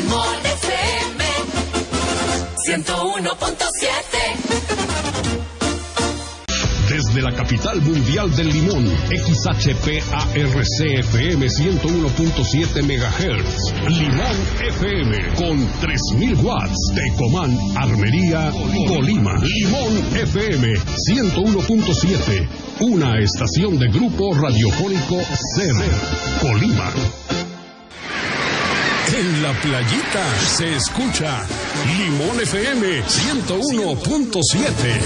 Limón FM 101.7. Desde la capital mundial del limón, XHPARC-FM 101.7 MHz. Limón FM con 3000 watts de Comán, Armería, Colima. Limón FM 101.7, una estación de Grupo Radiofónico SER, Colima. En la playita se escucha Limón FM 101.7.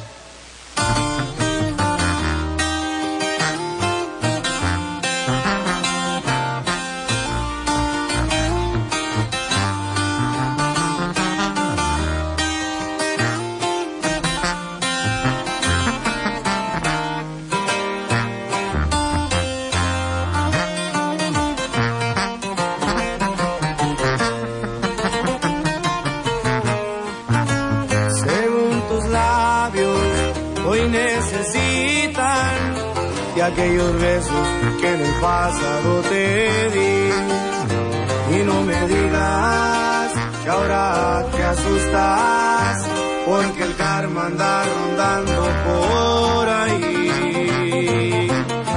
Aquellos besos que en el pasado te di, y no me digas que ahora te asustas porque el karma anda rondando por ahí.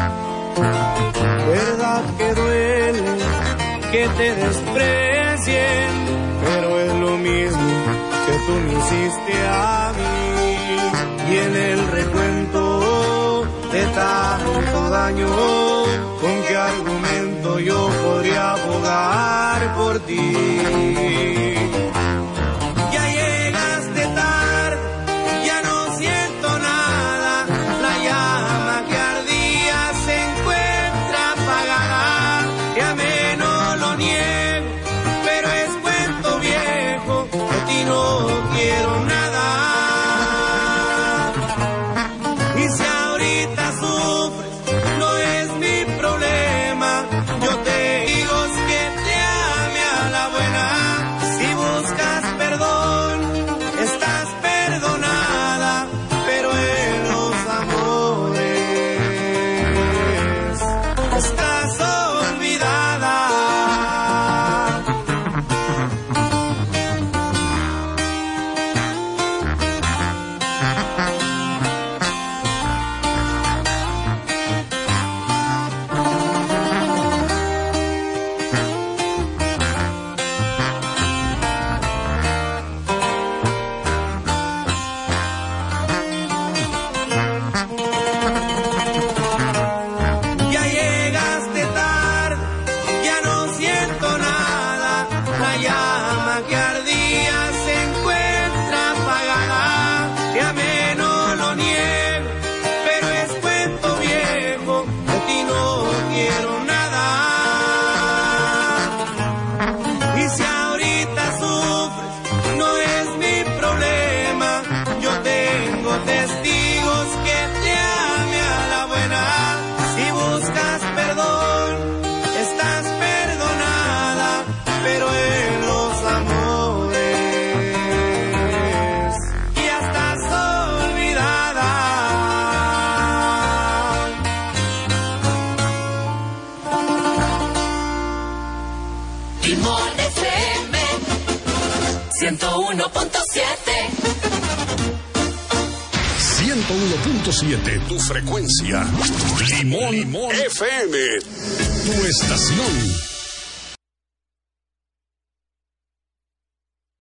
Verdad que duele que te desprecien, pero es lo mismo que tú me hiciste a mí. Y en el recuento de tanto daño, ¿con qué argumento yo podría abogar por ti? Ya llegaste tarde, ya no siento nada, la llama que ardía se encuentra apagada, ya me no lo niego, pero es cuento viejo, de ti no quiero nada. Limón FM 101.7, tu frecuencia. Limón FM, tu estación.